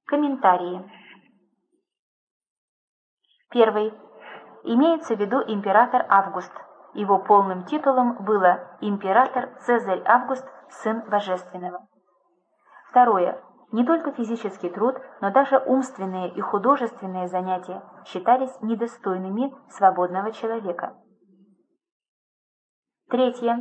Комментарии. Первый. Имеется в виду император Август. Его полным титулом было император Цезарь Август, сын Божественного. Второе. Не только физический труд, но даже умственные и художественные занятия считались недостойными свободного человека. Третье.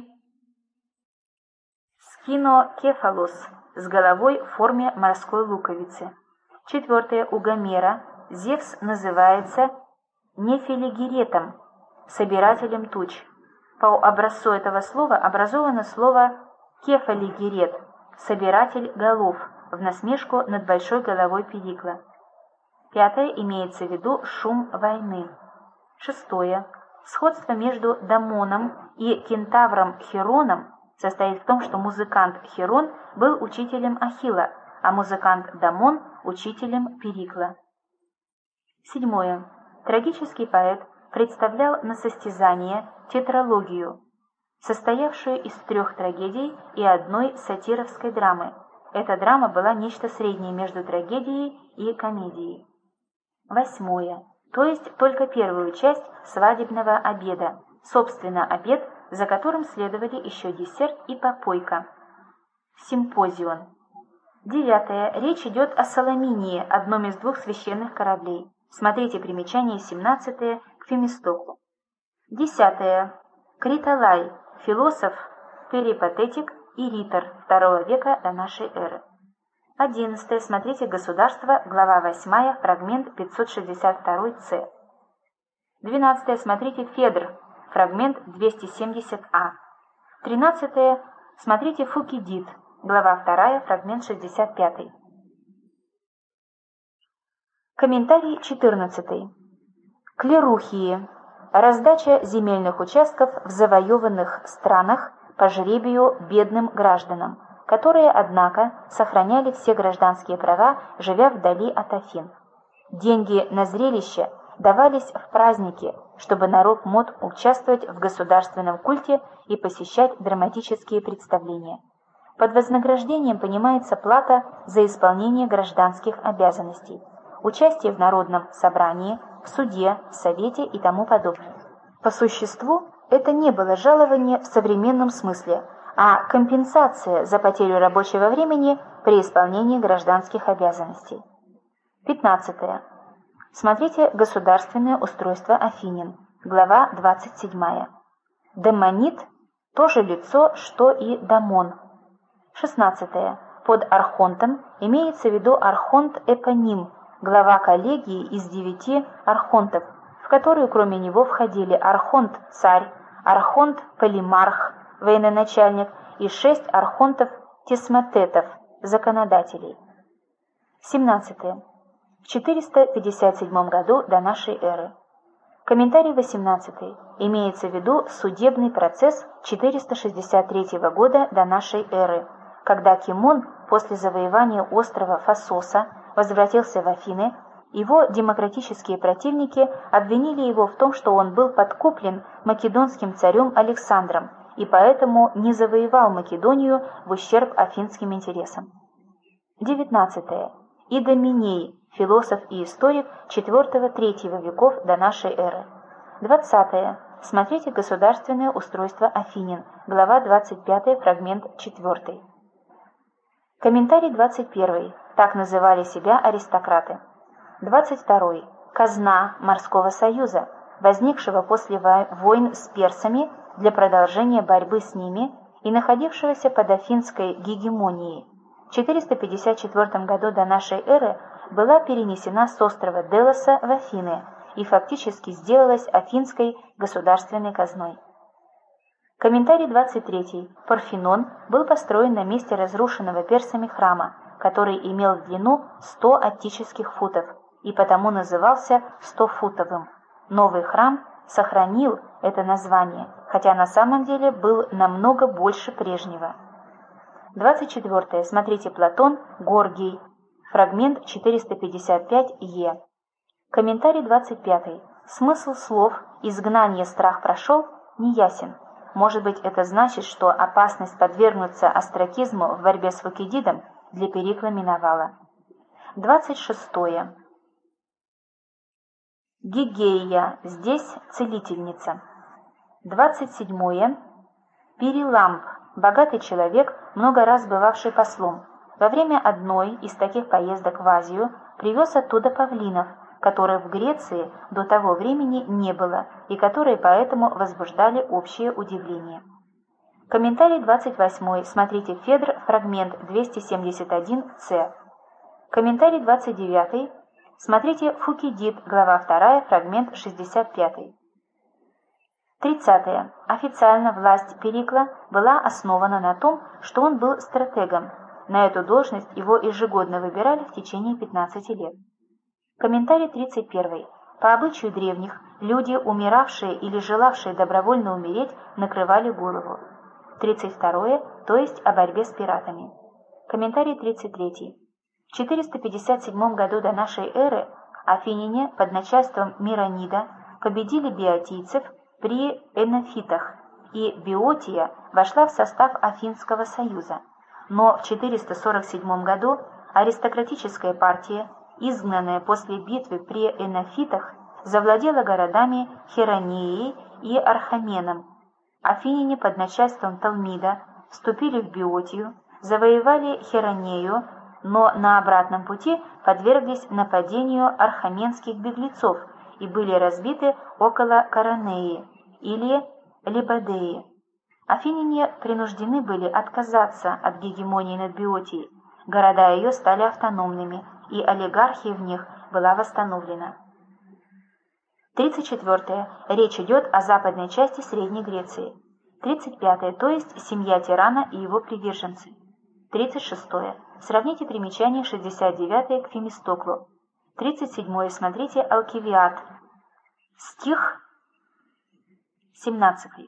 Скинокефалос с головой в форме морской луковицы. Четвертое. У Гомера Зевс называется Нефелигеретом, собирателем туч. По образцу этого слова образовано слово кефалигерет, собиратель голов, в насмешку над большой головой Перикла. Пятое. Имеется в виду шум войны. Шестое. Сходство между Дамоном и кентавром Хироном состоит в том, что музыкант Хирон был учителем Ахилла, а музыкант Дамон – учителем Перикла. Седьмое. Трагический поэт представлял на состязание тетралогию, состоявшую из 3 трагедий и 1 сатировской драмы. Эта драма была нечто среднее между трагедией и комедией. Восьмое. То есть только первую часть свадебного обеда, собственно обед, за которым следовали еще десерт и попойка. Симпозион. Девятое. Речь идет о Соломинии, одном из 2 священных кораблей. Смотрите примечание 17 к Фемистоклу. Десятое. Критолай, философ, перипатетик и ритор II века до нашей эры. 11. Смотрите «Государство», глава 8, фрагмент 562-С. 12. Смотрите «Федр», фрагмент 270А. 13. Смотрите «Фукидид», глава 2, фрагмент 65. Комментарий 14. Клерухии. Раздача земельных участков в завоеванных странах по жребию бедным гражданам, которые, однако, сохраняли все гражданские права, живя вдали от Афин. Деньги на зрелище давались в праздники, чтобы народ мог участвовать в государственном культе и посещать драматические представления. Под вознаграждением понимается плата за исполнение гражданских обязанностей, участие в народном собрании, в суде, в совете и тому подобное. По существу, это не было жалование в современном смысле, а компенсация за потерю рабочего времени при исполнении гражданских обязанностей. 15. Смотрите «Государственное устройство Афинин», глава 27. Демонит – то же лицо, что и Дамон. 16. Под архонтом имеется в виду архонт-эпоним, глава коллегии из 9 архонтов, в которую кроме него входили архонт-царь, архонт-полимарх, военачальник, и 6 архонтов-тесмотетов, законодателей. 17. В 457 году до нашей эры. Комментарий 18. Имеется в виду судебный процесс 463 года до нашей эры, когда Кимон после завоевания острова Фассоса возвратился в Афины. Его демократические противники обвинили его в том, что он был подкуплен македонским царем Александром и поэтому не завоевал Македонию в ущерб афинским интересам. 19. Идоминей, философ и историк IV-III веков до нашей эры. 20. Смотрите «Государственное устройство Афинин», глава 25, фрагмент 4. Комментарий 21. Так называли себя аристократы. 22. Казна морского союза, возникшего после войн с персами для продолжения борьбы с ними и находившегося под афинской гегемонией. В 454 году до нашей эры была перенесена с острова Делоса в Афины и фактически сделалась афинской государственной казной. Комментарий 23. Парфенон был построен на месте разрушенного персами храма, который имел в длину 100 аттических футов и потому назывался 100-футовым. Новый храм сохранил это название, хотя на самом деле был намного больше прежнего. 24. Смотрите Платон, Горгий, фрагмент 455-Е. Комментарий 25. Смысл слов «изгнание страх прошел» неясен. Может быть, это значит, что опасность подвергнуться остракизму в борьбе с Фукидидом для Перикла миновала. 26. Гигея, здесь целительница. 27. Переламп, богатый человек, много раз бывавший послом. Во время одной из таких поездок в Азию привез оттуда павлинов, которых в Греции до того времени не было и которые поэтому возбуждали общее удивление. Комментарий 28. Смотрите Федр, фрагмент 271-С. Комментарий 29. Смотрите Фукидид, глава 2, фрагмент 65. 30. Официально власть Перикла была основана на том, что он был стратегом. На эту должность его ежегодно выбирали в течение 15 лет. Комментарий 31. По обычаю древних, люди, умиравшие или желавшие добровольно умереть, накрывали голову. 32. То есть о борьбе с пиратами. Комментарий 33. В 457 году до нашей эры афиняне под начальством Миронида победили биотийцев при Энофитах, и Биотия вошла в состав Афинского союза. Но в 447 году аристократическая партия, изгнанная после битвы при Энофитах, завладела городами Херонеей и Архаменом. Афиняне под начальством Талмида вступили в Биотию, завоевали Херонею, но на обратном пути подверглись нападению архаменских беглецов и были разбиты около Коронеи или Либадеи. Афиняне принуждены были отказаться от гегемонии над Биотией, города ее стали автономными, и олигархия в них была восстановлена. 34. Речь идет о западной части Средней Греции. 35. То есть семья тирана и его приверженцы. 36. Сравните примечание 69 к Фемистоклу. 37. Смотрите Алкивиад. Стих 17.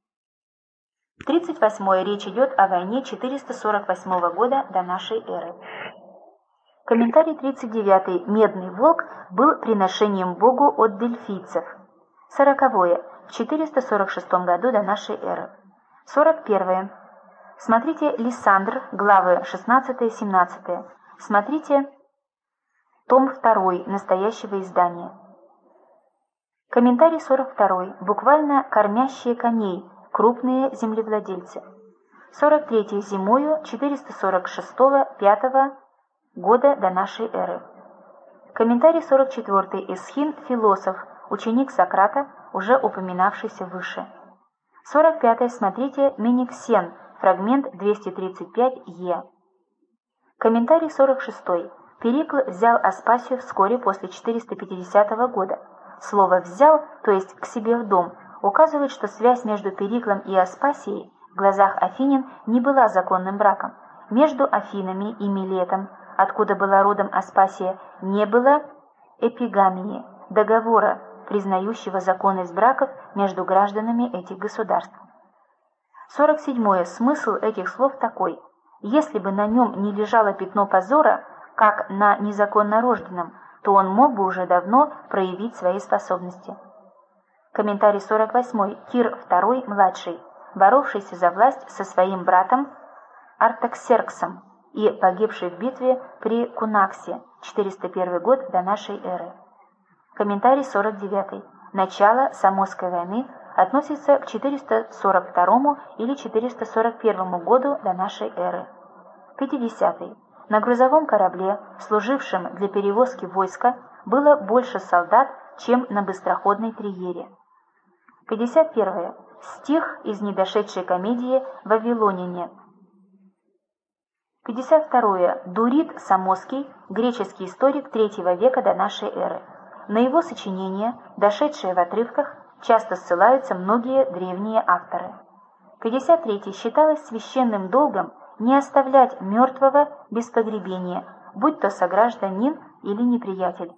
38. Речь идет о войне 448 года до нашей эры. Комментарий 39. Медный волк был приношением Богу от дельфийцев. 40. В 446 году до нашей эры. 41. Смотрите Лисандр, главы 16-17. Смотрите том 2 настоящего издания. Комментарий 42. Буквально кормящие коней, крупные землевладельцы. 43. Зимою 446-5 года до нашей эры. Комментарий 44. Эсхин Философ, ученик Сократа, уже упоминавшийся выше. 45. Смотрите Мениксен, фрагмент 235-Е. Комментарий 46. Перикл взял Аспасию вскоре после 450 года. Слово «взял», то есть «к себе в дом», указывает, что связь между Периклом и Аспасией в глазах афинян не была законным браком. Между Афинами и Милетом, откуда была родом Аспасия, не было эпигамии, договора, признающего законность браков между гражданами этих государств. 47. Смысл этих слов такой: если бы на нем не лежало пятно позора, как на незаконно рожденном, то он мог бы уже давно проявить свои способности. Комментарий 48. Кир II младший, боровшийся за власть со своим братом Артаксерксом и погибший в битве при Кунаксе, 401 год до нашей эры. Комментарий 49. Начало Самосской войны относится к 442 или 441 году до нашей эры. 50. На грузовом корабле, служившем для перевозки войска, было больше солдат, чем на быстроходной триере. 51. Стих из недошедшей комедии «Вавилоняне». 52. Дурит Самоский, греческий историк III века до нашей эры. На его сочинения, дошедшие в отрывках, часто ссылаются многие древние авторы. 53. Считалось священным долгом не оставлять мертвого без погребения, будь то согражданин или неприятель.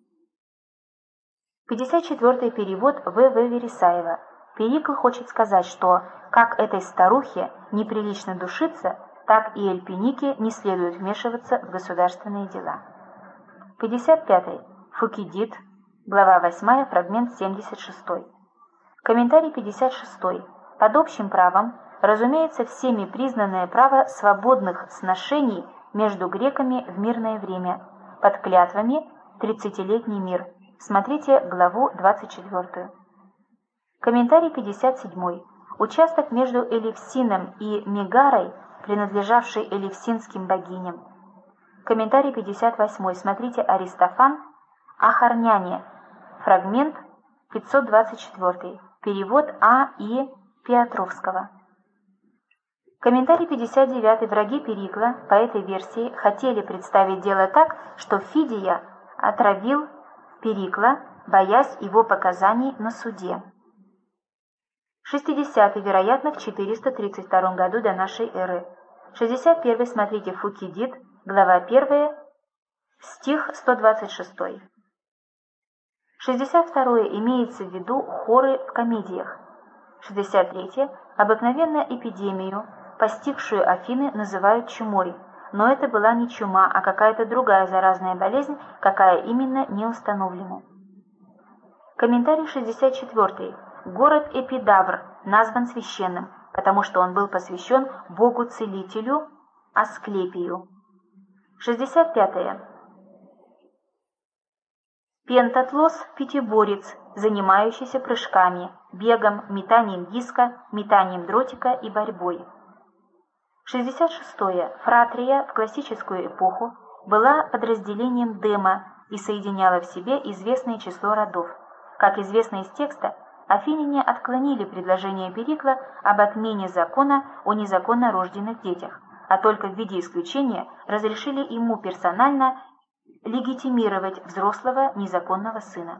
54. Перевод В.В. Вересаева. Перикл хочет сказать, что как этой старухе неприлично душиться, так и эльпинике не следует вмешиваться в государственные дела. 55. Фукидид, глава 8, фрагмент 76. Комментарий 56. Под общим правом разумеется всеми признанное право свободных сношений между греками в мирное время, под клятвами 30-летний мир. Смотрите главу 24. Комментарий 57. Участок между Элевсином и Мегарой, принадлежавший элевсинским богиням. Комментарий 58. Смотрите Аристофан о Хорняне. Фрагмент 524. Перевод А. И. Петровского. Комментарий 59. Враги Перикла по этой версии хотели представить дело так, что Фидия отравил Перикла, боясь его показаний на суде. 60. Вероятно, в 432 году до нашей эры. 61. Смотрите Фукидид, глава 1, стих 126. 62. Имеется в виду хоры в комедиях. 63. Обыкновенно эпидемию, постигшую Афины, называют чумой, но это была не чума, а какая-то другая заразная болезнь, какая именно не установлена. Комментарий 64. Город Эпидавр назван священным, потому что он был посвящен богу-целителю Асклепию. 65. Пентатлос – пятиборец, занимающийся прыжками, бегом, метанием диска, метанием дротика и борьбой. 66. Фратрия в классическую эпоху была подразделением Дема и соединяла в себе известное число родов. Как известно из текста, афиняне отклонили предложение Перикла об отмене закона о незаконно рожденных детях, а только в виде исключения разрешили ему персонально легитимировать взрослого незаконного сына.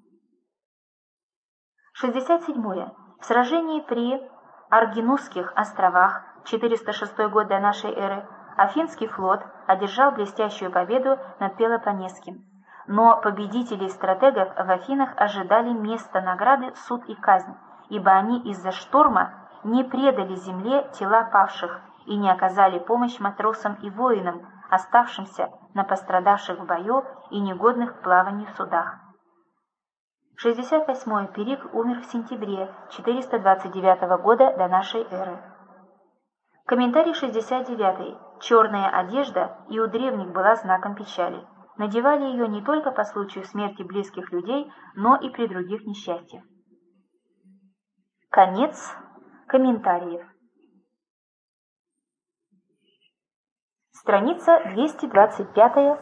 67. В сражении при Аргинусских островах 406 год до нашей эры Афинский флот одержал блестящую победу над Пелопоннесским. Но победителей стратегов в Афинах ожидали место награды, суд и казнь, ибо они из-за шторма не предали земле тела павших и не оказали помощь матросам и воинам, оставшимся на пострадавших в бою и негодных к плаванию судах. 68. Перикл умер в сентябре 429 года до нашей эры. Комментарий 69. Черная одежда и у древних была знаком печали. Надевали ее не только по случаю смерти близких людей, но и при других несчастьях. Конец комментариев. Страница 225